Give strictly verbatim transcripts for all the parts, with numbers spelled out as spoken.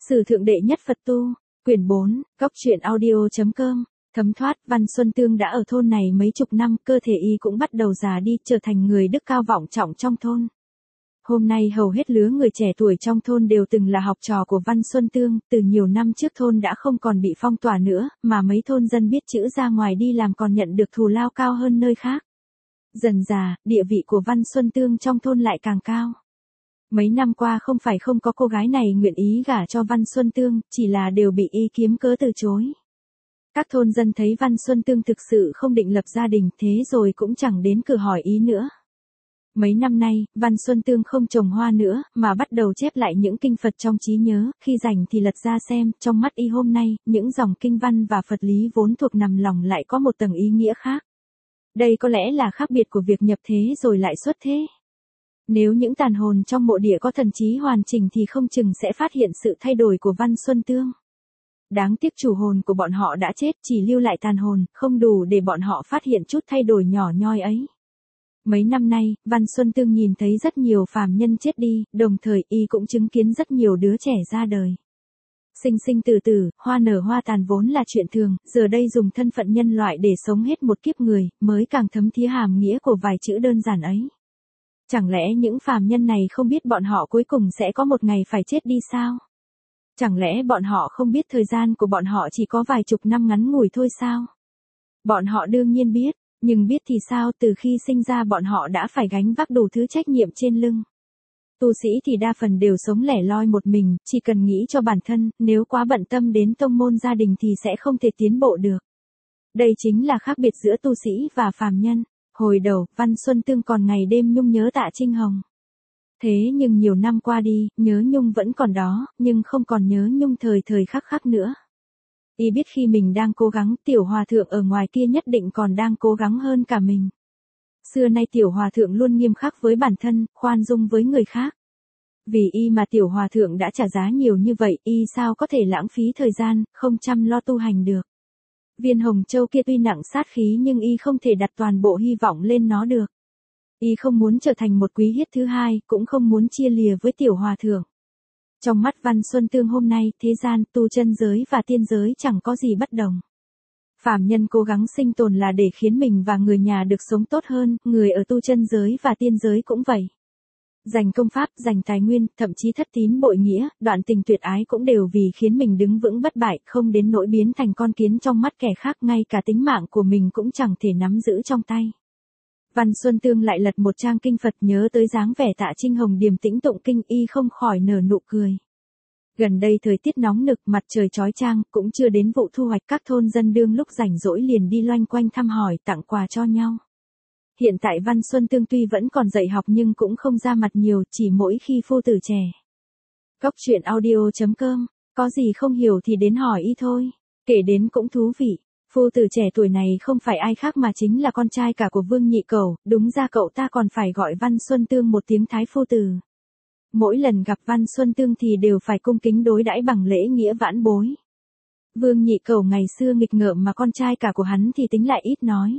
Sử thượng đệ nhất Phật tu, quyển bốn, góc truyện audio.com, thấm thoát. Văn Xuân Tương đã ở thôn này mấy chục năm, cơ thể y cũng bắt đầu già đi, trở thành người đức cao vọng trọng trong thôn. Hôm nay hầu hết lứa người trẻ tuổi trong thôn đều từng là học trò của Văn Xuân Tương, từ nhiều năm trước thôn đã không còn bị phong tỏa nữa, mà mấy thôn dân biết chữ ra ngoài đi làm còn nhận được thù lao cao hơn nơi khác. Dần dà, địa vị của Văn Xuân Tương trong thôn lại càng cao. Mấy năm qua không phải không có cô gái này nguyện ý gả cho Văn Xuân Tương, chỉ là đều bị y kiếm cớ từ chối. Các thôn dân thấy Văn Xuân Tương thực sự không định lập gia đình, thế rồi cũng chẳng đến cửa hỏi ý nữa. Mấy năm nay, Văn Xuân Tương không trồng hoa nữa, mà bắt đầu chép lại những kinh Phật trong trí nhớ, khi rảnh thì lật ra xem, trong mắt y hôm nay, những dòng kinh văn và Phật lý vốn thuộc nằm lòng lại có một tầng ý nghĩa khác. Đây có lẽ là khác biệt của việc nhập thế rồi lại xuất thế. Nếu những tàn hồn trong mộ địa có thần trí hoàn chỉnh thì không chừng sẽ phát hiện sự thay đổi của Văn Xuân Tương. Đáng tiếc chủ hồn của bọn họ đã chết, chỉ lưu lại tàn hồn, không đủ để bọn họ phát hiện chút thay đổi nhỏ nhoi ấy. Mấy năm nay, Văn Xuân Tương nhìn thấy rất nhiều phàm nhân chết đi, đồng thời y cũng chứng kiến rất nhiều đứa trẻ ra đời. Sinh sinh tử tử, hoa nở hoa tàn vốn là chuyện thường, giờ đây dùng thân phận nhân loại để sống hết một kiếp người, mới càng thấm thía hàm nghĩa của vài chữ đơn giản ấy. Chẳng lẽ những phàm nhân này không biết bọn họ cuối cùng sẽ có một ngày phải chết đi sao? Chẳng lẽ bọn họ không biết thời gian của bọn họ chỉ có vài chục năm ngắn ngủi thôi sao? Bọn họ đương nhiên biết, nhưng biết thì sao, từ khi sinh ra bọn họ đã phải gánh vác đủ thứ trách nhiệm trên lưng. Tu sĩ thì đa phần đều sống lẻ loi một mình, chỉ cần nghĩ cho bản thân, nếu quá bận tâm đến tông môn gia đình thì sẽ không thể tiến bộ được. Đây chính là khác biệt giữa tu sĩ và phàm nhân. Hồi đầu, Văn Xuân Tương còn ngày đêm nhung nhớ Tạ Trinh Hồng. Thế nhưng nhiều năm qua đi, nhớ nhung vẫn còn đó, nhưng không còn nhớ nhung thời thời khắc khắc nữa. Y biết khi mình đang cố gắng, tiểu hòa thượng ở ngoài kia nhất định còn đang cố gắng hơn cả mình. Xưa nay tiểu hòa thượng luôn nghiêm khắc với bản thân, khoan dung với người khác. Vì y mà tiểu hòa thượng đã trả giá nhiều như vậy, y sao có thể lãng phí thời gian, không chăm lo tu hành được. Viên hồng châu kia tuy nặng sát khí nhưng y không thể đặt toàn bộ hy vọng lên nó được. Y không muốn trở thành một quý hiết thứ hai, cũng không muốn chia lìa với tiểu hòa thượng. Trong mắt Văn Xuân Tương hôm nay, thế gian, tu chân giới và tiên giới chẳng có gì bất đồng. Phàm nhân cố gắng sinh tồn là để khiến mình và người nhà được sống tốt hơn, người ở tu chân giới và tiên giới cũng vậy. Giành công pháp, giành tài nguyên, thậm chí thất tín bội nghĩa, đoạn tình tuyệt ái cũng đều vì khiến mình đứng vững bất bại, không đến nỗi biến thành con kiến trong mắt kẻ khác, ngay cả tính mạng của mình cũng chẳng thể nắm giữ trong tay. Văn Xuân Tương lại lật một trang kinh Phật, nhớ tới dáng vẻ Tạ Trinh Hồng điềm tĩnh tụng kinh, y không khỏi nở nụ cười. Gần đây thời tiết nóng nực, mặt trời chói chang, cũng chưa đến vụ thu hoạch, các thôn dân đương lúc rảnh rỗi liền đi loanh quanh thăm hỏi, tặng quà cho nhau. Hiện tại Văn Xuân Tương tuy vẫn còn dạy học nhưng cũng không ra mặt nhiều, chỉ mỗi khi phu tử trẻ. Góc truyện audio.com, có gì không hiểu thì đến hỏi y thôi, kể đến cũng thú vị. Phu tử trẻ tuổi này không phải ai khác mà chính là con trai cả của Vương Nhị Cẩu, đúng ra cậu ta còn phải gọi Văn Xuân Tương một tiếng Thái phu tử. Mỗi lần gặp Văn Xuân Tương thì đều phải cung kính đối đãi bằng lễ nghĩa vãn bối. Vương Nhị Cẩu ngày xưa nghịch ngợm mà con trai cả của hắn thì tính lại ít nói.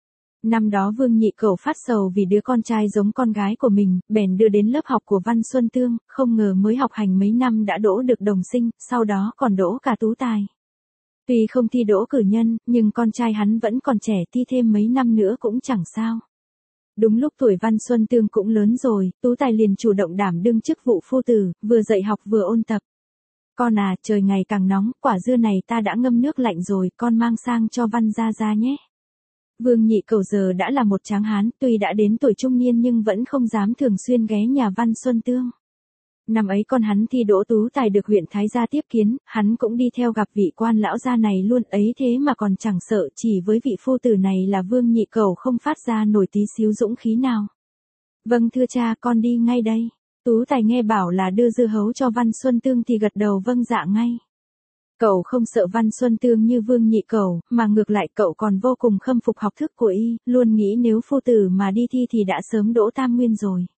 Năm đó Vương Nhị Cẩu phát sầu vì đứa con trai giống con gái của mình, bèn đưa đến lớp học của Văn Xuân Tương, không ngờ mới học hành mấy năm đã đỗ được đồng sinh, sau đó còn đỗ cả tú tài. Tuy không thi đỗ cử nhân, nhưng con trai hắn vẫn còn trẻ, thi thêm mấy năm nữa cũng chẳng sao. Đúng lúc tuổi Văn Xuân Tương cũng lớn rồi, tú tài liền chủ động đảm đương chức vụ phu tử, vừa dạy học vừa ôn tập. Con à, trời ngày càng nóng, quả dưa này ta đã ngâm nước lạnh rồi, con mang sang cho Văn gia gia nhé. Vương Nhị Cẩu giờ đã là một tráng hán, tuy đã đến tuổi trung niên nhưng vẫn không dám thường xuyên ghé nhà Văn Xuân Tương. Năm ấy con hắn thi đỗ tú tài được huyện Thái gia tiếp kiến, hắn cũng đi theo gặp vị quan lão gia này luôn, ấy thế mà còn chẳng sợ, chỉ với vị phu tử này là Vương Nhị Cẩu không phát ra nổi tí xíu dũng khí nào. Vâng thưa cha, con đi ngay đây. Tú tài nghe bảo là đưa dưa hấu cho Văn Xuân Tương thì gật đầu vâng dạ ngay. Cậu không sợ Văn Xuân Tương như Vương Nhị Cẩu, mà ngược lại cậu còn vô cùng khâm phục học thức của y, luôn nghĩ nếu phu tử mà đi thi thì đã sớm đỗ tam nguyên rồi.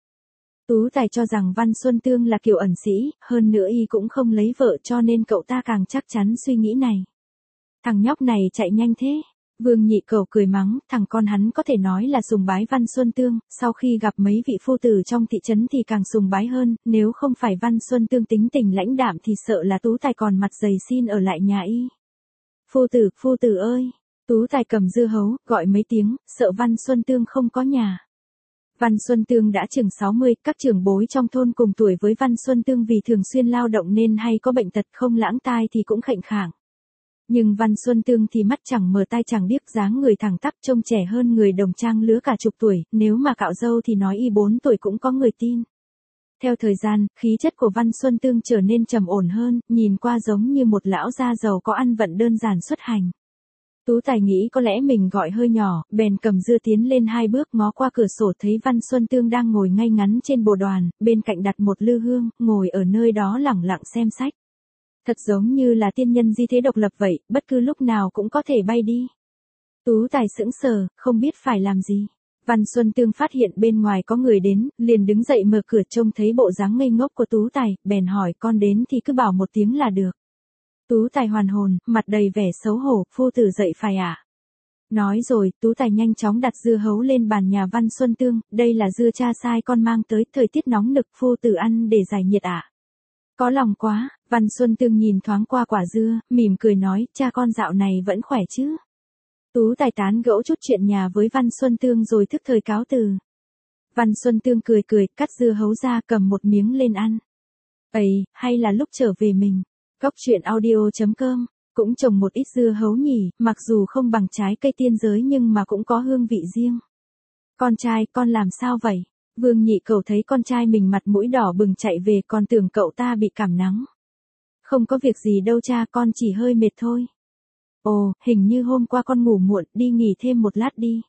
Tú tài cho rằng Văn Xuân Tương là kiểu ẩn sĩ, hơn nữa y cũng không lấy vợ cho nên cậu ta càng chắc chắn suy nghĩ này. Thằng nhóc này chạy nhanh thế. Vương Nhị Cẩu cười mắng, thằng con hắn có thể nói là sùng bái Văn Xuân Tương, sau khi gặp mấy vị phu tử trong thị trấn thì càng sùng bái hơn, nếu không phải Văn Xuân Tương tính tình lãnh đạm thì sợ là Tú Tài còn mặt dày xin ở lại nhà y. Phu tử, phu tử ơi! Tú Tài cầm dưa hấu, gọi mấy tiếng, sợ Văn Xuân Tương không có nhà. Văn Xuân Tương đã chừng sáu mươi, các trưởng bối trong thôn cùng tuổi với Văn Xuân Tương vì thường xuyên lao động nên hay có bệnh tật không lãng tai thì cũng khệnh khạng. Nhưng Văn Xuân Tương thì mắt chẳng mờ tai chẳng điếc, dáng người thẳng tắp trông trẻ hơn người đồng trang lứa cả chục tuổi, nếu mà cạo râu thì nói y bốn tuổi cũng có người tin. Theo thời gian, khí chất của Văn Xuân Tương trở nên trầm ổn hơn, nhìn qua giống như một lão gia giàu có ăn vận đơn giản xuất hành. Tú Tài nghĩ có lẽ mình gọi hơi nhỏ, bèn cầm dưa tiến lên hai bước ngó qua cửa sổ thấy Văn Xuân Tương đang ngồi ngay ngắn trên bồ đoàn, bên cạnh đặt một lư hương, ngồi ở nơi đó lẳng lặng xem sách. Thật giống như là tiên nhân di thế độc lập vậy, bất cứ lúc nào cũng có thể bay đi. Tú Tài sững sờ, không biết phải làm gì. Văn Xuân Tương phát hiện bên ngoài có người đến, liền đứng dậy mở cửa, trông thấy bộ dáng ngây ngốc của Tú Tài, bèn hỏi, con đến thì cứ bảo một tiếng là được. Tú Tài hoàn hồn, mặt đầy vẻ xấu hổ, phu tử dậy phải ạ. À? Nói rồi, Tú Tài nhanh chóng đặt dưa hấu lên bàn nhà Văn Xuân Tương, đây là dưa cha sai con mang tới, thời tiết nóng nực, phu tử ăn để giải nhiệt ạ. À? Có lòng quá. Văn Xuân Tương nhìn thoáng qua quả dưa, mỉm cười nói, cha con dạo này vẫn khỏe chứ. Tú Tài tán gẫu chút chuyện nhà với Văn Xuân Tương rồi thức thời cáo từ. Văn Xuân Tương cười cười, cắt dưa hấu ra cầm một miếng lên ăn. Ây, hay là lúc trở về mình. Góc truyện audio chấm com, cũng trồng một ít dưa hấu nhỉ, mặc dù không bằng trái cây tiên giới nhưng mà cũng có hương vị riêng. Con trai, con làm sao vậy? Vương Nhị Cẩu thấy con trai mình mặt mũi đỏ bừng chạy về, còn tưởng cậu ta bị cảm nắng. Không có việc gì đâu cha, con chỉ hơi mệt thôi. Ồ, hình như hôm qua con ngủ muộn, đi nghỉ thêm một lát đi.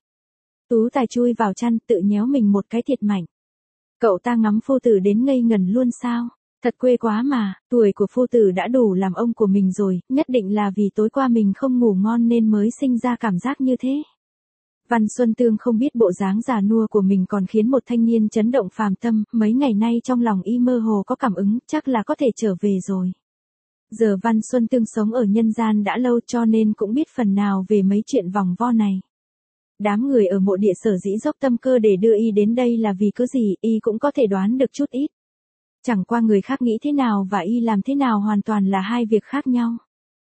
Tú Tài chui vào chăn, tự nhéo mình một cái thiệt mạnh. Cậu ta ngắm phu tử đến ngây ngần luôn sao? Thật quê quá mà, tuổi của phu tử đã đủ làm ông của mình rồi, nhất định là vì tối qua mình không ngủ ngon nên mới sinh ra cảm giác như thế. Văn Xuân Tương không biết bộ dáng già nua của mình còn khiến một thanh niên chấn động phàm tâm, mấy ngày nay trong lòng y mơ hồ có cảm ứng, chắc là có thể trở về rồi. Giờ Văn Xuân Tương sống ở nhân gian đã lâu cho nên cũng biết phần nào về mấy chuyện vòng vo này. Đám người ở mộ địa sở dĩ dốc tâm cơ để đưa y đến đây là vì cớ gì, y cũng có thể đoán được chút ít. Chẳng qua người khác nghĩ thế nào và y làm thế nào hoàn toàn là hai việc khác nhau.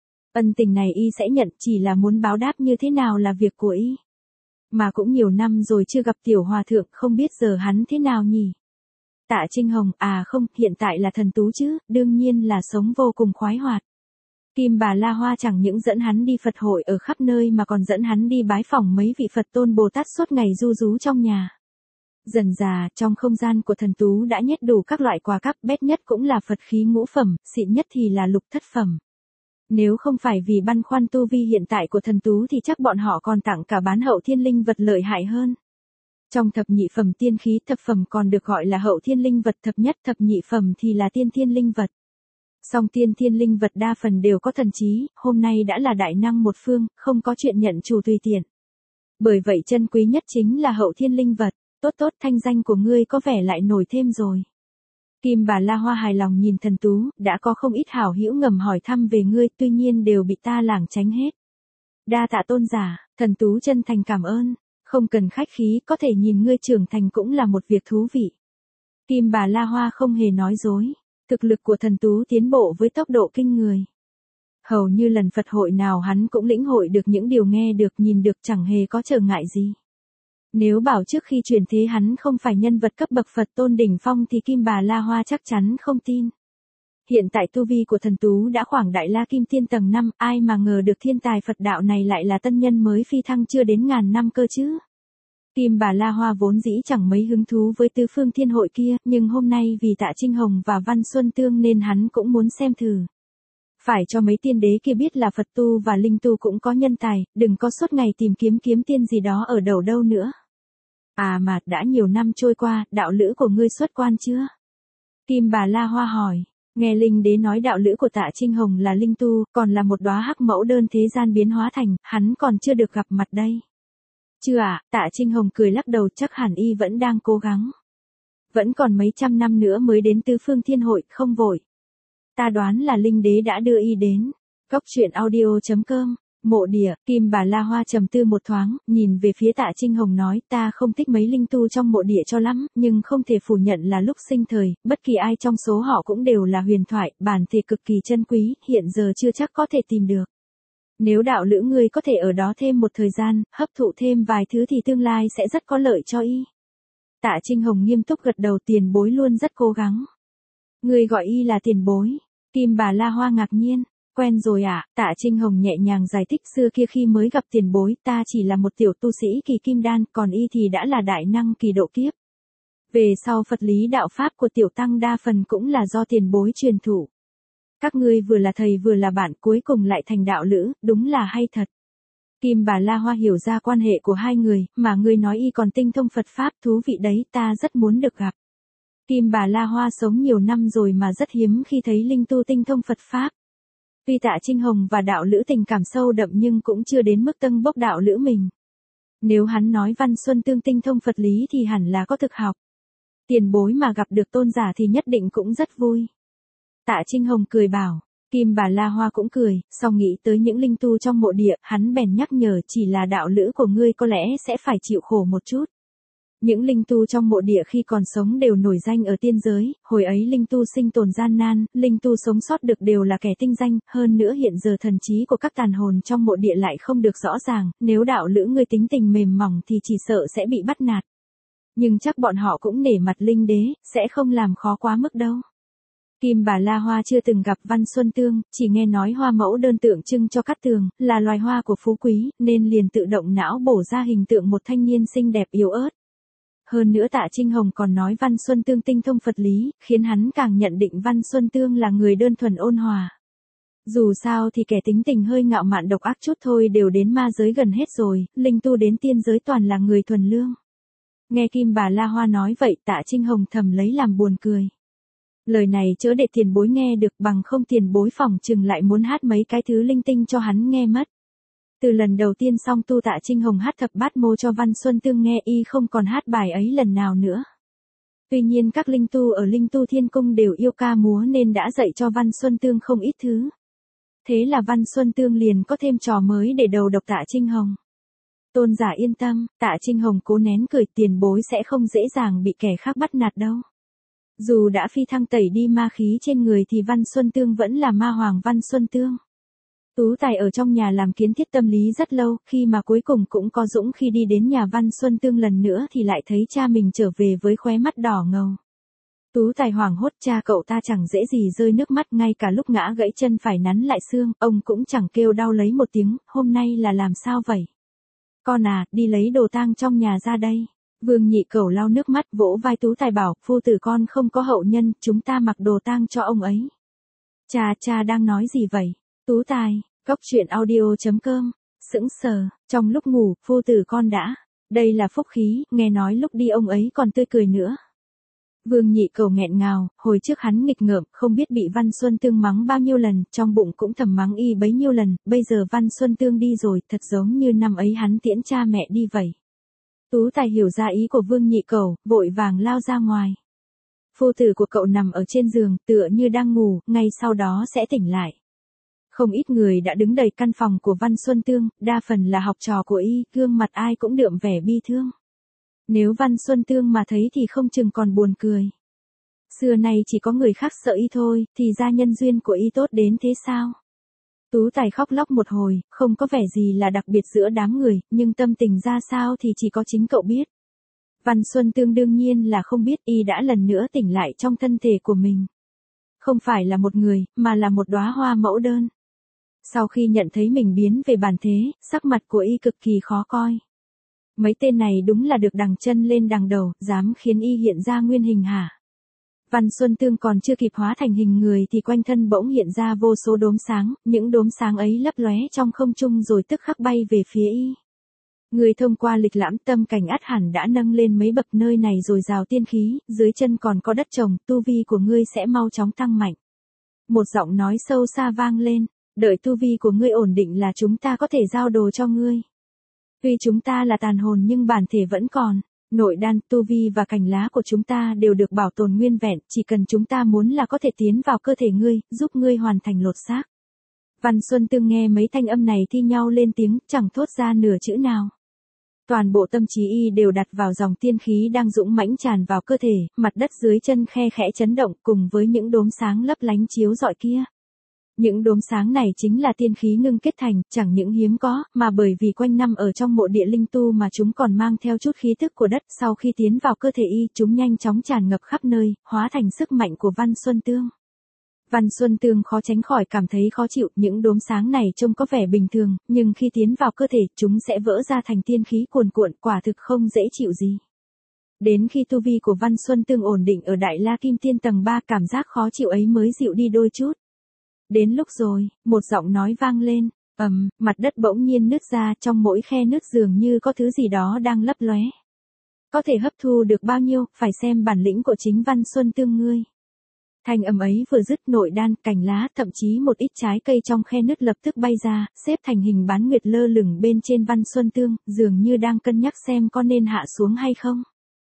Ân tình này y sẽ nhận, chỉ là muốn báo đáp như thế nào là việc của y. Mà cũng nhiều năm rồi chưa gặp tiểu hòa thượng, không biết giờ hắn thế nào nhỉ. Tạ Trinh Hồng, à không, hiện tại là thần tú chứ, đương nhiên là sống vô cùng khoái hoạt. Kim Bà La Hoa chẳng những dẫn hắn đi Phật hội ở khắp nơi mà còn dẫn hắn đi bái phỏng mấy vị Phật tôn Bồ Tát suốt ngày du rú trong nhà. Dần dà, trong không gian của thần tú đã nhét đủ các loại quà cáp, bét nhất cũng là Phật khí ngũ phẩm, xịn nhất thì là lục thất phẩm. Nếu không phải vì băn khoăn tu vi hiện tại của thần tú thì chắc bọn họ còn tặng cả bán hậu thiên linh vật lợi hại hơn. Trong thập nhị phẩm tiên khí, thập phẩm còn được gọi là hậu thiên linh vật, thập nhất thập nhị phẩm thì là tiên thiên linh vật. Song tiên thiên linh vật đa phần đều có thần trí, hôm nay đã là đại năng một phương, không có chuyện nhận chủ tùy tiện. Bởi vậy chân quý nhất chính là hậu thiên linh vật. Tốt tốt, thanh danh của ngươi có vẻ lại nổi thêm rồi. Kim Bà La Hoa hài lòng nhìn thần tú, đã có không ít hảo hữu ngầm hỏi thăm về ngươi, tuy nhiên đều bị ta lảng tránh hết. Đa tạ tôn giả, thần tú chân thành cảm ơn, không cần khách khí, có thể nhìn ngươi trưởng thành cũng là một việc thú vị. Kim Bà La Hoa không hề nói dối, thực lực của thần tú tiến bộ với tốc độ kinh người. Hầu như lần Phật hội nào hắn cũng lĩnh hội được những điều nghe được nhìn được, chẳng hề có trở ngại gì. Nếu bảo trước khi truyền thế hắn không phải nhân vật cấp bậc Phật tôn đỉnh phong thì Kim Bà La Hoa chắc chắn không tin. Hiện tại tu vi của thần tú đã khoảng đại la kim tiên tầng năm, ai mà ngờ được thiên tài Phật đạo này lại là tân nhân mới phi thăng chưa đến ngàn năm cơ chứ. Kim Bà La Hoa vốn dĩ chẳng mấy hứng thú với tứ phương thiên hội kia, nhưng hôm nay vì Tạ Trinh Hồng và Văn Xuân Tương nên hắn cũng muốn xem thử. Phải cho mấy tiên đế kia biết là Phật tu và linh tu cũng có nhân tài, đừng có suốt ngày tìm kiếm kiếm tiên gì đó ở đầu đâu nữa. À mà, đã nhiều năm trôi qua, đạo lữ của ngươi xuất quan chưa? Kim Bà La Hoa hỏi, nghe linh đế nói đạo lữ của Tạ Trinh Hồng là linh tu, còn là một đóa hắc mẫu đơn thế gian biến hóa thành, hắn còn chưa được gặp mặt đây. Chưa ạ, à, Tạ Trinh Hồng cười lắc đầu, chắc hẳn y vẫn đang cố gắng. Vẫn còn mấy trăm năm nữa mới đến tứ phương thiên hội, không vội. Ta đoán là linh đế đã đưa y đến. Góc truyện audio chấm com Mộ địa, Kim Bà La Hoa trầm tư một thoáng, nhìn về phía Tạ Trinh Hồng nói, ta không thích mấy linh tu trong mộ địa cho lắm, nhưng không thể phủ nhận là lúc sinh thời, bất kỳ ai trong số họ cũng đều là huyền thoại, bản thể cực kỳ chân quý, hiện giờ chưa chắc có thể tìm được. Nếu đạo lữ ngươi có thể ở đó thêm một thời gian, hấp thụ thêm vài thứ thì tương lai sẽ rất có lợi cho y. Tạ Trinh Hồng nghiêm túc gật đầu, tiền bối luôn rất cố gắng. Ngươi gọi y là tiền bối. Kim Bà La Hoa ngạc nhiên. Quen rồi à? Tạ Trinh Hồng nhẹ nhàng giải thích, xưa kia khi mới gặp tiền bối ta chỉ là một tiểu tu sĩ kỳ kim đan, còn y thì đã là đại năng kỳ độ kiếp. Về sau Phật lý đạo pháp của tiểu tăng đa phần cũng là do tiền bối truyền thụ. Các ngươi vừa là thầy vừa là bạn, cuối cùng lại thành đạo lữ, đúng là hay thật. Kim Bà La Hoa hiểu ra quan hệ của hai người, mà ngươi nói y còn tinh thông Phật pháp, thú vị đấy, ta rất muốn được gặp. Kim Bà La Hoa sống nhiều năm rồi mà rất hiếm khi thấy linh tu tinh thông Phật pháp. Tuy Tạ Trinh Hồng và đạo lữ tình cảm sâu đậm nhưng cũng chưa đến mức tâng bốc đạo lữ mình. Nếu hắn nói Văn Xuân Tương tinh thông Phật lý thì hẳn là có thực học. Tiền bối mà gặp được tôn giả thì nhất định cũng rất vui. Tạ Trinh Hồng cười bảo. Kim Bà La Hoa cũng cười, sau nghĩ tới những linh tu trong mộ địa, hắn bèn nhắc nhở, chỉ là đạo lữ của ngươi có lẽ sẽ phải chịu khổ một chút. Những linh tu trong mộ địa khi còn sống đều nổi danh ở tiên giới, hồi ấy linh tu sinh tồn gian nan, linh tu sống sót được đều là kẻ tinh danh, hơn nữa hiện giờ thần trí của các tàn hồn trong mộ địa lại không được rõ ràng, nếu đạo lữ ngươi tính tình mềm mỏng thì chỉ sợ sẽ bị bắt nạt. Nhưng chắc bọn họ cũng nể mặt linh đế, sẽ không làm khó quá mức đâu. Kim Bà La Hoa chưa từng gặp Văn Xuân Tương, chỉ nghe nói hoa mẫu đơn tượng trưng cho cát tường, là loài hoa của phú quý, nên liền tự động não bổ ra hình tượng một thanh niên xinh đẹp yếu ớt. Hơn nữa Tạ Trinh Hồng còn nói Văn Xuân Tương tinh thông Phật lý, khiến hắn càng nhận định Văn Xuân Tương là người đơn thuần ôn hòa. Dù sao thì kẻ tính tình hơi ngạo mạn độc ác chút thôi đều đến ma giới gần hết rồi, linh tu đến tiên giới toàn là người thuần lương. Nghe Kim Bà La Hoa nói vậy Tạ Trinh Hồng thầm lấy làm buồn cười. Lời này chớ để tiền bối nghe được, bằng không tiền bối phỏng chừng lại muốn hát mấy cái thứ linh tinh cho hắn nghe mất. Từ lần đầu tiên song tu Tạ Trinh Hồng hát thập bát mô cho Văn Xuân Tương nghe y không còn hát bài ấy lần nào nữa. Tuy nhiên các linh tu ở Linh Tu Thiên Cung đều yêu ca múa nên đã dạy cho Văn Xuân Tương không ít thứ. Thế là Văn Xuân Tương liền có thêm trò mới để đầu độc Tạ Trinh Hồng. Tôn giả yên tâm, Tạ Trinh Hồng cố nén cười, tiền bối sẽ không dễ dàng bị kẻ khác bắt nạt đâu. Dù đã phi thăng tẩy đi ma khí trên người thì Văn Xuân Tương vẫn là ma hoàng Văn Xuân Tương. Tú Tài ở trong nhà làm kiến thiết tâm lý rất lâu, khi mà cuối cùng cũng có dũng khi đi đến nhà Văn Xuân Tương lần nữa thì lại thấy cha mình trở về với khóe mắt đỏ ngầu. Tú Tài hoảng hốt, cha cậu ta chẳng dễ gì rơi nước mắt, ngay cả lúc ngã gãy chân phải nắn lại xương, ông cũng chẳng kêu đau lấy một tiếng, hôm nay là làm sao vậy? Con à, đi lấy đồ tang trong nhà ra đây. Vương Nhị Cẩu lau nước mắt vỗ vai Tú Tài bảo, phu tử con không có hậu nhân, chúng ta mặc đồ tang cho ông ấy. Cha, cha đang nói gì vậy? Tú Tài, Cốc Truyện Audio chấm com, sững sờ, trong lúc ngủ, phu tử con đã, đây là phúc khí, nghe nói lúc đi ông ấy còn tươi cười nữa. Vương Nhị Cẩu nghẹn ngào, hồi trước hắn nghịch ngợm, không biết bị Văn Xuân Tương mắng bao nhiêu lần, trong bụng cũng thầm mắng y bấy nhiêu lần, bây giờ Văn Xuân Tương đi rồi, thật giống như năm ấy hắn tiễn cha mẹ đi vậy. Tú Tài hiểu ra ý của Vương Nhị Cẩu, vội vàng lao ra ngoài. Phu tử của cậu nằm ở trên giường, tựa như đang ngủ, ngay sau đó sẽ tỉnh lại. Không ít người đã đứng đầy căn phòng của Văn Xuân Tương, đa phần là học trò của y, gương mặt ai cũng đượm vẻ bi thương. Nếu Văn Xuân Tương mà thấy thì không chừng còn buồn cười. Xưa nay chỉ có người khác sợ y thôi, thì ra nhân duyên của y tốt đến thế sao? Tú Tài khóc lóc một hồi, không có vẻ gì là đặc biệt giữa đám người, nhưng tâm tình ra sao thì chỉ có chính cậu biết. Văn Xuân Tương đương nhiên là không biết y đã lần nữa tỉnh lại trong thân thể của mình. Không phải là một người, mà là một đóa hoa mẫu đơn. Sau khi nhận thấy mình biến về bản thế, sắc mặt của y cực kỳ khó coi. Mấy tên này đúng là được đằng chân lên đằng đầu, dám khiến y hiện ra nguyên hình hả? Văn Xuân Tương còn chưa kịp hóa thành hình người thì quanh thân bỗng hiện ra vô số đốm sáng, những đốm sáng ấy lấp lóe trong không trung rồi tức khắc bay về phía y. Người thông qua lịch lãm tâm cảnh ắt hẳn đã nâng lên mấy bậc, nơi này rồi rào tiên khí, dưới chân còn có đất trồng, tu vi của ngươi sẽ mau chóng tăng mạnh. Một giọng nói sâu xa vang lên, đợi tu vi của ngươi ổn định là chúng ta có thể giao đồ cho ngươi. Tuy chúng ta là tàn hồn nhưng bản thể vẫn còn. Nội đan, tu vi và cành lá của chúng ta đều được bảo tồn nguyên vẹn, chỉ cần chúng ta muốn là có thể tiến vào cơ thể ngươi, giúp ngươi hoàn thành lột xác. Văn Xuân Tương nghe mấy thanh âm này thi nhau lên tiếng, chẳng thốt ra nửa chữ nào. Toàn bộ tâm trí y đều đặt vào dòng tiên khí đang dũng mãnh tràn vào cơ thể, mặt đất dưới chân khe khẽ chấn động cùng với những đốm sáng lấp lánh chiếu rọi kia. Những đốm sáng này chính là tiên khí ngưng kết thành, chẳng những hiếm có, mà bởi vì quanh năm ở trong mộ địa linh tu mà chúng còn mang theo chút khí tức của đất. Sau khi tiến vào cơ thể y, chúng nhanh chóng tràn ngập khắp nơi, hóa thành sức mạnh của Văn Xuân Tương. Văn Xuân Tương khó tránh khỏi cảm thấy khó chịu, những đốm sáng này trông có vẻ bình thường, nhưng khi tiến vào cơ thể, chúng sẽ vỡ ra thành tiên khí cuồn cuộn, quả thực không dễ chịu gì. Đến khi tu vi của Văn Xuân Tương ổn định ở Đại La Kim Tiên tầng ba, cảm giác khó chịu ấy mới dịu đi đôi chút. Đến lúc rồi, một giọng nói vang lên, ầm, mặt đất bỗng nhiên nứt ra, trong mỗi khe nứt dường như có thứ gì đó đang lấp lóe. Có thể hấp thu được bao nhiêu, phải xem bản lĩnh của chính Văn Xuân Tương ngươi. Thanh âm ấy vừa dứt, nội đan, cành lá, thậm chí một ít trái cây trong khe nứt lập tức bay ra, xếp thành hình bán nguyệt lơ lửng bên trên Văn Xuân Tương, dường như đang cân nhắc xem có nên hạ xuống hay không.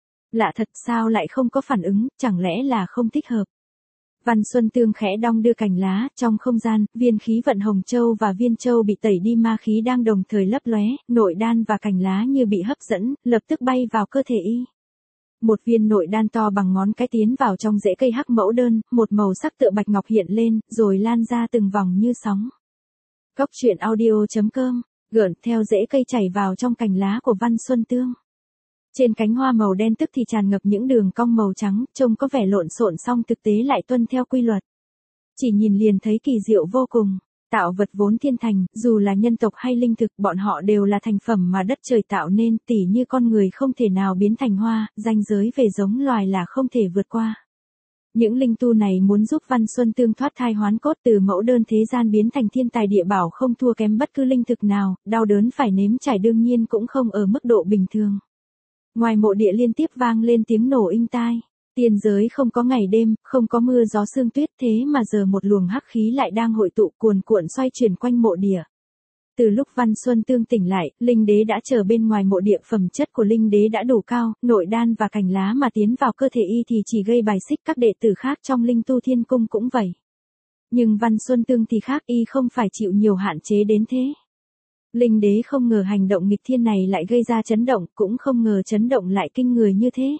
Lạ thật, sao lại không có phản ứng, chẳng lẽ là không thích hợp. Văn Xuân Tương khẽ đong đưa cành lá, trong không gian, viên khí vận hồng châu và viên châu bị tẩy đi ma khí đang đồng thời lấp lóe, nội đan và cành lá như bị hấp dẫn, lập tức bay vào cơ thể y. Một viên nội đan to bằng ngón cái tiến vào trong rễ cây hắc mẫu đơn, một màu sắc tựa bạch ngọc hiện lên, rồi lan ra từng vòng như sóng. Cốc truyện audio chấm com, gợn theo rễ cây chảy vào trong cành lá của Văn Xuân Tương. Trên cánh hoa màu đen tức thì tràn ngập những đường cong màu trắng, trông có vẻ lộn xộn song thực tế lại tuân theo quy luật. Chỉ nhìn liền thấy kỳ diệu vô cùng. Tạo vật vốn thiên thành, dù là nhân tộc hay linh thực, bọn họ đều là thành phẩm mà đất trời tạo nên, tỉ như con người không thể nào biến thành hoa, ranh giới về giống loài là không thể vượt qua. Những linh tu này muốn giúp Văn Xuân Tương thoát thai hoán cốt từ mẫu đơn thế gian biến thành thiên tài địa bảo không thua kém bất cứ linh thực nào, đau đớn phải nếm trải đương nhiên cũng không ở mức độ bình thường. Ngoài mộ địa liên tiếp vang lên tiếng nổ inh tai. Tiên giới không có ngày đêm, không có mưa gió sương tuyết, thế mà giờ một luồng hắc khí lại đang hội tụ cuồn cuộn xoay chuyển quanh mộ địa. Từ lúc Văn Xuân Tương tỉnh lại, linh đế đã chờ bên ngoài mộ địa, phẩm chất của linh đế đã đủ cao, nội đan và cành lá mà tiến vào cơ thể y thì chỉ gây bài xích, các đệ tử khác trong linh tu thiên cung cũng vậy. Nhưng Văn Xuân Tương thì khác, y không phải chịu nhiều hạn chế đến thế. Linh đế không ngờ hành động nghịch thiên này lại gây ra chấn động, cũng không ngờ chấn động lại kinh người như thế.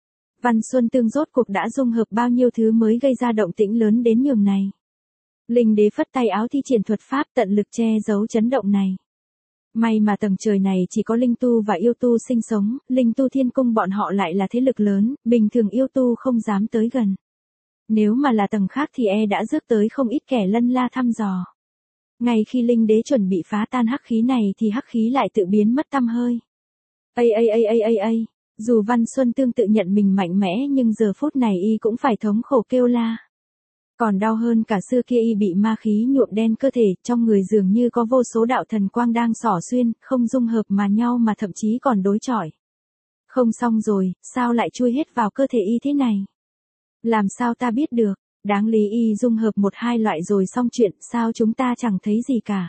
Văn Xuân Tương rốt cuộc đã dung hợp bao nhiêu thứ mới gây ra động tĩnh lớn đến nhường này. Linh đế phất tay áo thi triển thuật pháp tận lực che giấu chấn động này. May mà tầng trời này chỉ có linh tu và yêu tu sinh sống, linh tu thiên cung bọn họ lại là thế lực lớn, bình thường yêu tu không dám tới gần. Nếu mà là tầng khác thì e đã rước tới không ít kẻ lân la thăm dò. Ngay khi linh đế chuẩn bị phá tan hắc khí này thì hắc khí lại tự biến mất tăm hơi. Ây ây ây ây ây ây. Dù Văn Xuân Tương tự nhận mình mạnh mẽ nhưng giờ phút này y cũng phải thống khổ kêu la. Còn đau hơn cả xưa kia, y bị ma khí nhuộm đen cơ thể, trong người dường như có vô số đạo thần quang đang xỏ xuyên, không dung hợp mà nhau mà thậm chí còn đối chọi. Không xong rồi, sao lại chui hết vào cơ thể y thế này? Làm sao ta biết được, đáng lý y dung hợp một hai loại rồi xong chuyện, sao chúng ta chẳng thấy gì cả.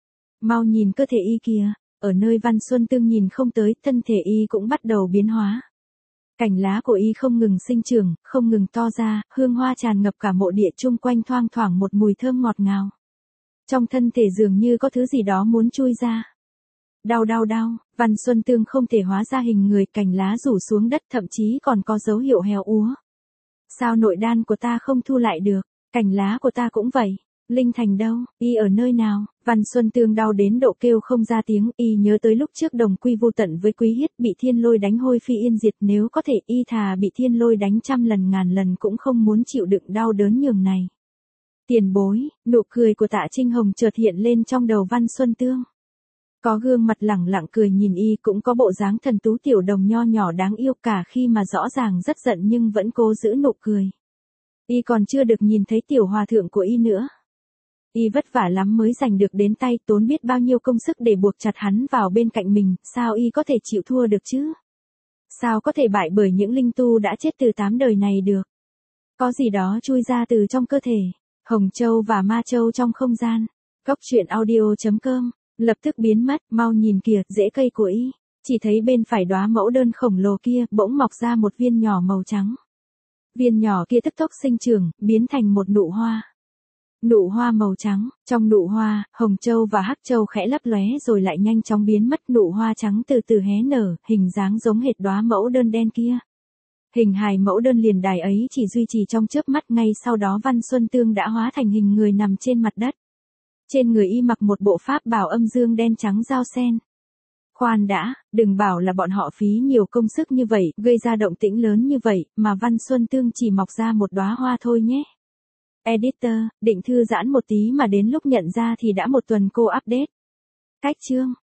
Mau nhìn cơ thể y kìa. Ở nơi Văn Xuân Tương nhìn không tới, thân thể y cũng bắt đầu biến hóa. Cành lá của y không ngừng sinh trưởng, không ngừng to ra, hương hoa tràn ngập cả mộ địa, chung quanh thoang thoảng một mùi thơm ngọt ngào. Trong thân thể dường như có thứ gì đó muốn chui ra. Đau đau đau, Văn Xuân Tương không thể hóa ra hình người, cành lá rủ xuống đất, thậm chí còn có dấu hiệu héo úa. Sao nội đan của ta không thu lại được, cành lá của ta cũng vậy. Linh thành đâu, y ở nơi nào? Văn Xuân Tương đau đến độ kêu không ra tiếng, y nhớ tới lúc trước đồng quy vu tận với Quý Hiết, bị thiên lôi đánh hôi phi yên diệt, nếu có thể y thà bị thiên lôi đánh trăm lần ngàn lần cũng không muốn chịu đựng đau đớn nhường này. Tiền bối, nụ cười của Tạ Trinh Hồng chợt hiện lên trong đầu Văn Xuân Tương. Có gương mặt lẳng lặng cười nhìn y, cũng có bộ dáng thần tú tiểu đồng nho nhỏ đáng yêu, cả khi mà rõ ràng rất giận nhưng vẫn cố giữ nụ cười. Y còn chưa được nhìn thấy tiểu hòa thượng của y nữa. Y vất vả lắm mới giành được đến tay, tốn biết bao nhiêu công sức để buộc chặt hắn vào bên cạnh mình, sao y có thể chịu thua được chứ? Sao có thể bại bởi những linh tu đã chết từ tám đời này được? Có gì đó chui ra từ trong cơ thể, Hồng Châu và Ma Châu trong không gian. Cốc truyện audio chấm com, lập tức biến mất, mau nhìn kìa, rễ cây của y. Chỉ thấy bên phải đóa mẫu đơn khổng lồ kia, bỗng mọc ra một viên nhỏ màu trắng. Viên nhỏ kia tức tốc sinh trưởng, biến thành một nụ hoa. Nụ hoa màu trắng, trong nụ hoa, hồng châu và hắc châu khẽ lấp lóe rồi lại nhanh chóng biến mất, nụ hoa trắng từ từ hé nở, hình dáng giống hệt đóa mẫu đơn đen kia. Hình hài mẫu đơn liền đài ấy chỉ duy trì trong chớp mắt, ngay sau đó Văn Xuân Tương đã hóa thành hình người nằm trên mặt đất. Trên người y mặc một bộ pháp bào âm dương đen trắng giao sen. Khoan đã, đừng bảo là bọn họ phí nhiều công sức như vậy, gây ra động tĩnh lớn như vậy, mà Văn Xuân Tương chỉ mọc ra một đóa hoa thôi nhé. Editor, định thư giãn một tí mà đến lúc nhận ra thì đã một tuần cô update. Cách chương